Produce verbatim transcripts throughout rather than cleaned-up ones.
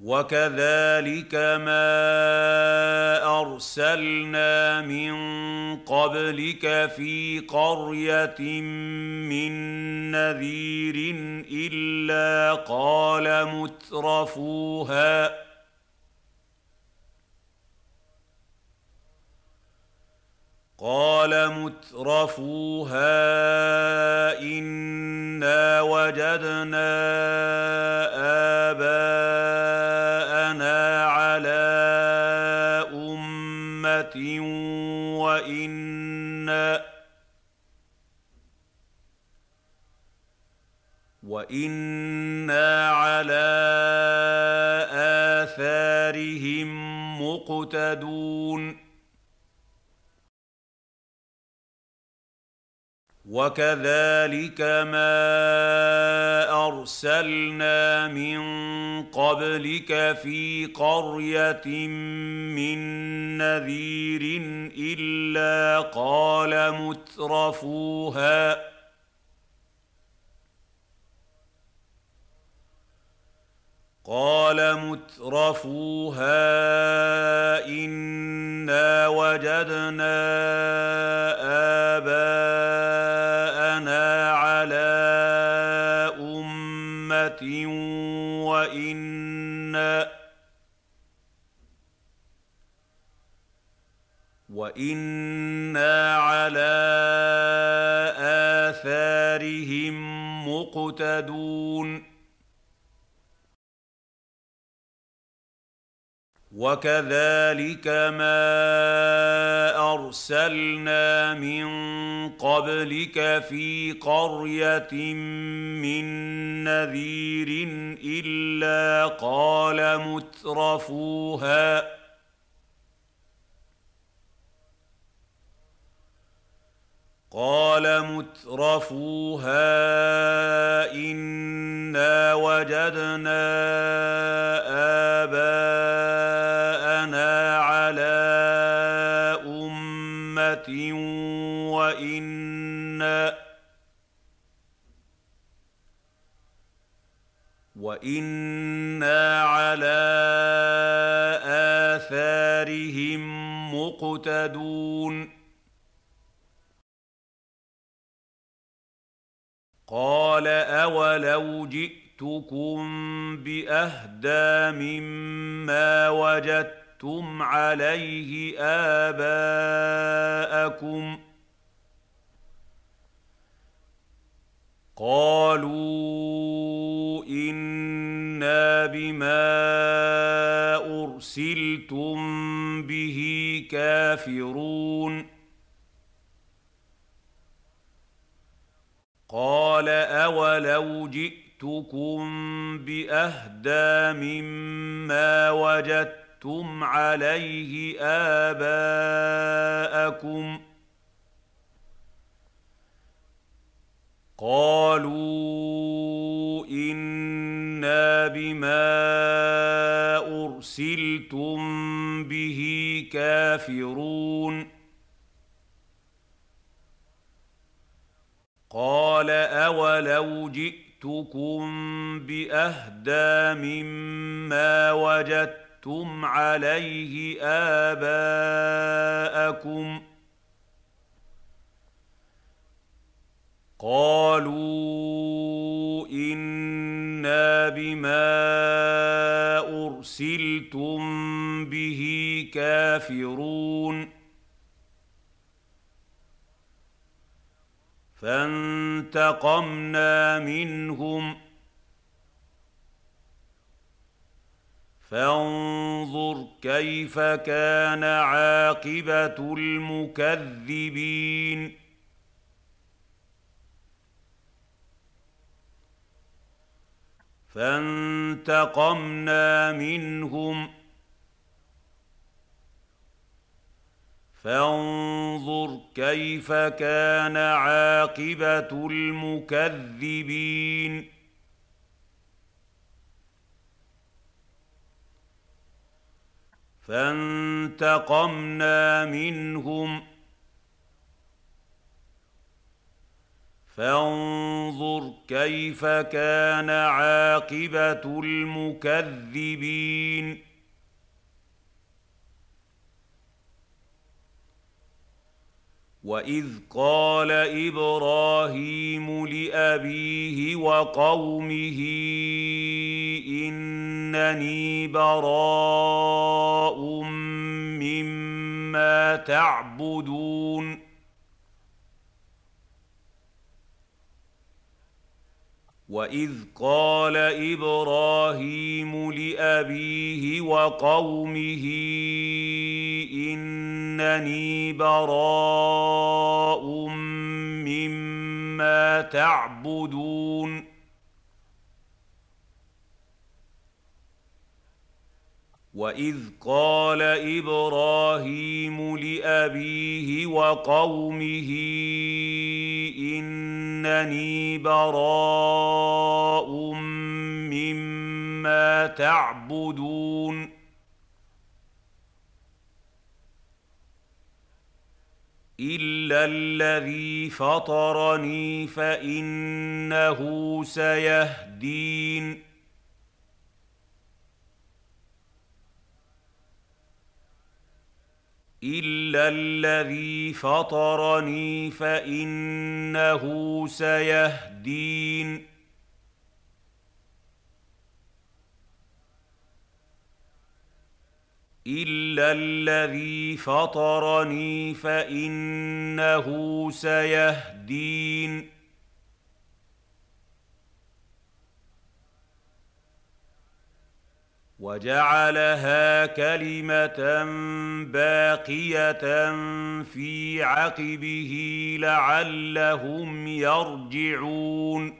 وكذلك ما أرسلنا من قبلك في قرية من نذير إلا قال مترفوها قال مترفوها إنا وجدنا آباءنا على أمة وإنا وإنا على آثارهم مقتدون وكذلك ما أرسلنا من قبلك في قرية من نذير إلا قال مترفوها قال مترفوها إنا وجدنا آباءنا على أمة وإنا وإنا على آثارهم مقتدون وكذلك ما أرسلنا من قبلك في قرية من نذير إلا قال مترفوها قال مترفوها إنا وجدنا آباءنا على أمة وإنا وإنا على آثارهم مقتدون قال أولو جئتكم بأهدى مما وجدتم عليه آباءكم قالوا إنا بما أرسلتم به كافرون قال أولو جئتكم بأهدى مما وجدتم عليه آباءكم قالوا إنا بما أرسلتم به كافرون قال أولو جئتكم بأهدى مما وجدتم عليه آباءكم قالوا إنا بما أرسلتم به كافرون فانتقمنا منهم فانظر كيف كان عاقبة المكذبين فانتقمنا منهم فانظر كيف كان عاقبة المكذبين فانتقمنا منهم فانظر كيف كان عاقبة المكذبين وإذ قال إبراهيم لأبيه وقومه إنني براء مما تعبدون وإذ قال إبراهيم لأبيه وقومه إنني براء مما تعبدون وإذ قال إبراهيم لأبيه وقومه إنني براء مما تعبدون إلا الذي فطرني فإنه سيهدين إلا الذي فطرني فإنه سيهدين إلا الذي فطرني فإنه سيهدين وجعلها كلمة باقية في عقبه لعلهم يرجعون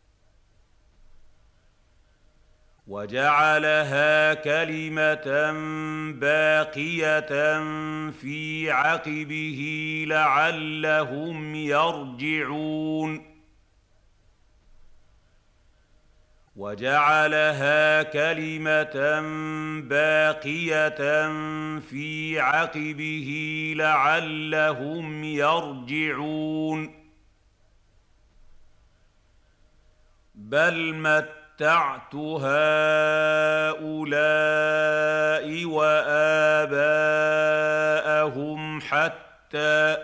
وجعلها كلمة باقية في عقبه لعلهم يرجعون وجعلها كلمة باقية في عقبه لعلهم يرجعون بل متعت هؤلاء وآباءهم حتى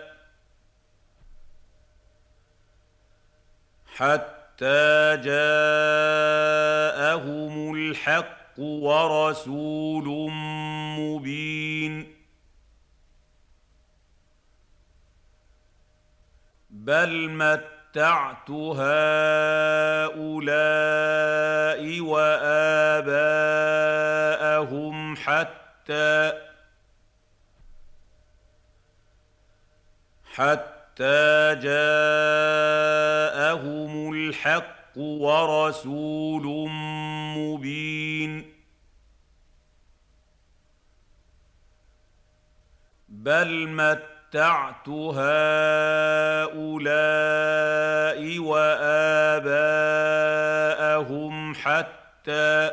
حتى حتى جاءهم الحق ورسول مبين بل متعت هؤلاء وآباءهم حتى حتى حتى جاءهم الحق ورسول مبين بل متعت هؤلاء وآباءهم حتى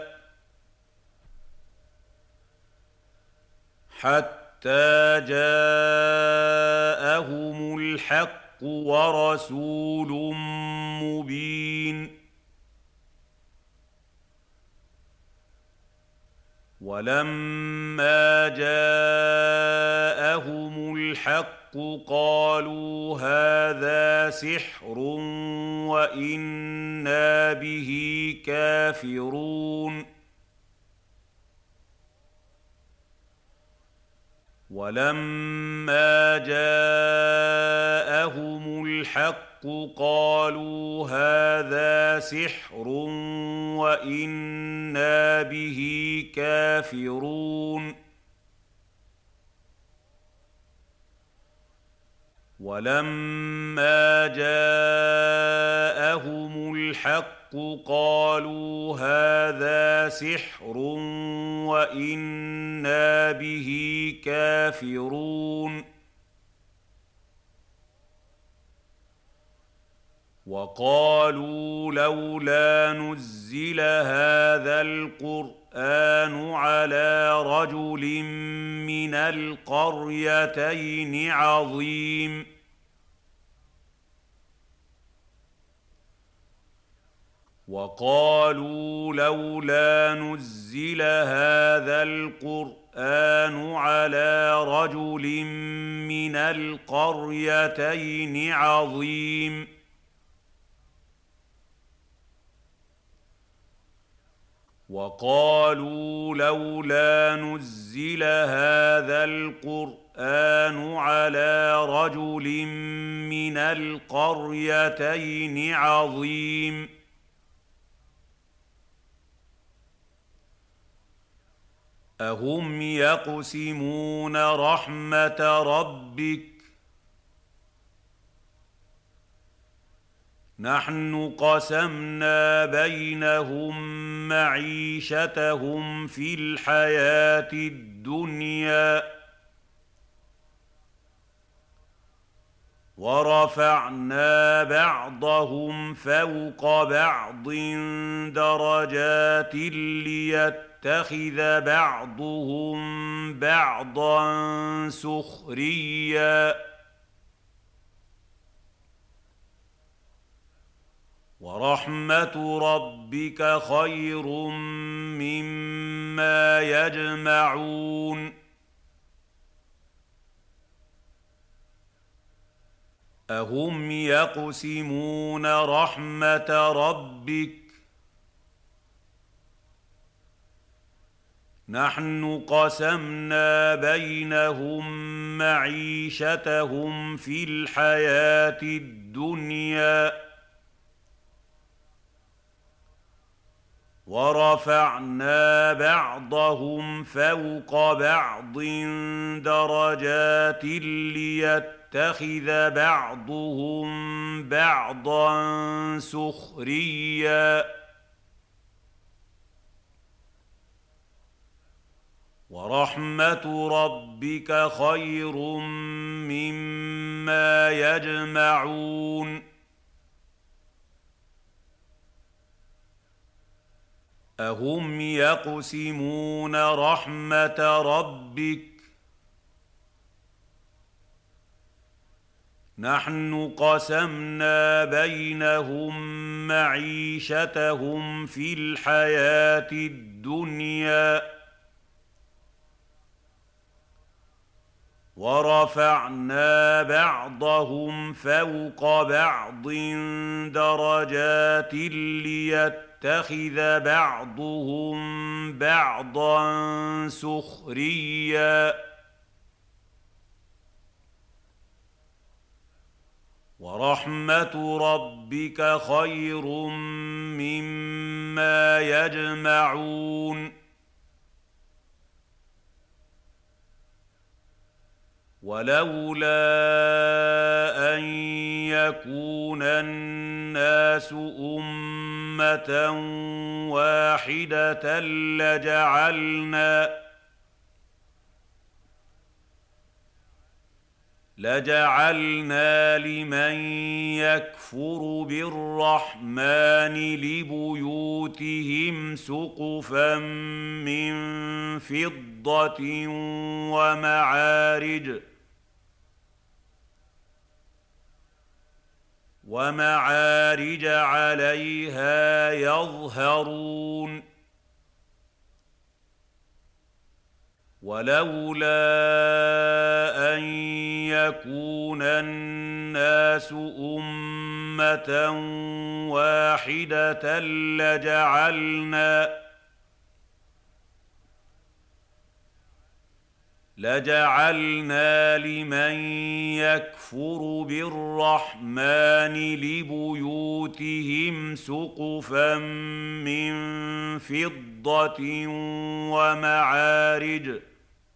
حتى حتى جاءهم الحق ورسول مبين ولما جاءهم الحق قالوا هذا سحر وإنا به كافرون ولما جاءهم الحق قالوا هذا سحر وإنا به كافرون ولما جاءهم الحق قالوا هذا سحر وإنا به كافرون وقالوا لولا نزل هذا القرآن على رجل من القريتين عظيم وقالوا لولا نزل هذا القرآن على رجل من القريتين عظيم وقالوا لولا نزل هذا القرآن على رجل من القريتين عظيم أهم يقسمون رحمة ربك نحن قسمنا بينهم معيشتهم في الحياة الدنيا ورفعنا بعضهم فوق بعض درجات ليتخذ بعضهم بعضا سخريا ورحمة ربك خير مما يجمعون أهم يقسمون رحمة ربك نحن قسمنا بينهم معيشتهم في الحياة الدنيا ورفعنا بعضهم فوق بعض درجات ليتخذ بعضهم بعضا سخريا ورحمة ربك خير مما يجمعون أهم يقسمون رحمة ربك نحن قسمنا بينهم معيشتهم في الحياة الدنيا ورفعنا بعضهم فوق بعض درجات ليتخذ بعضهم بعضا سخريا ورحمة ربك خير مما يجمعون ولولا أن يكون الناس أمة واحدة لجعلنا لجعلنا لمن يكفر بالرحمن لبيوتهم سقفا من فضة ومعارج ومعارج عليها يظهرون ولولا أن يكون الناس أمة واحدة لجعلنا لجعلنا لمن يكفر بالرحمن لبيوتهم سقفا من فضة ومعارج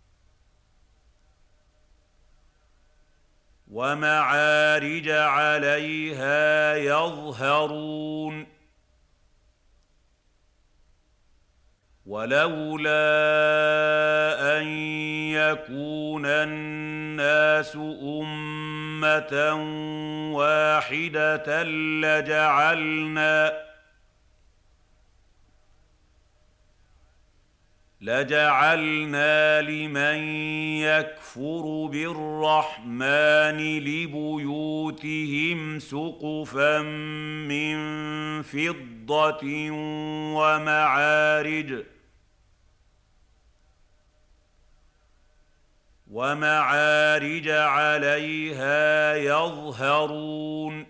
ومعارج عليها يظهرون ولولا أن يكون الناس أمة واحدة لجعلنا لجعلنا لمن يكفر بالرحمن لبيوتهم سقفا من فضة وفضة ومعارج ومعارج عليها يظهرون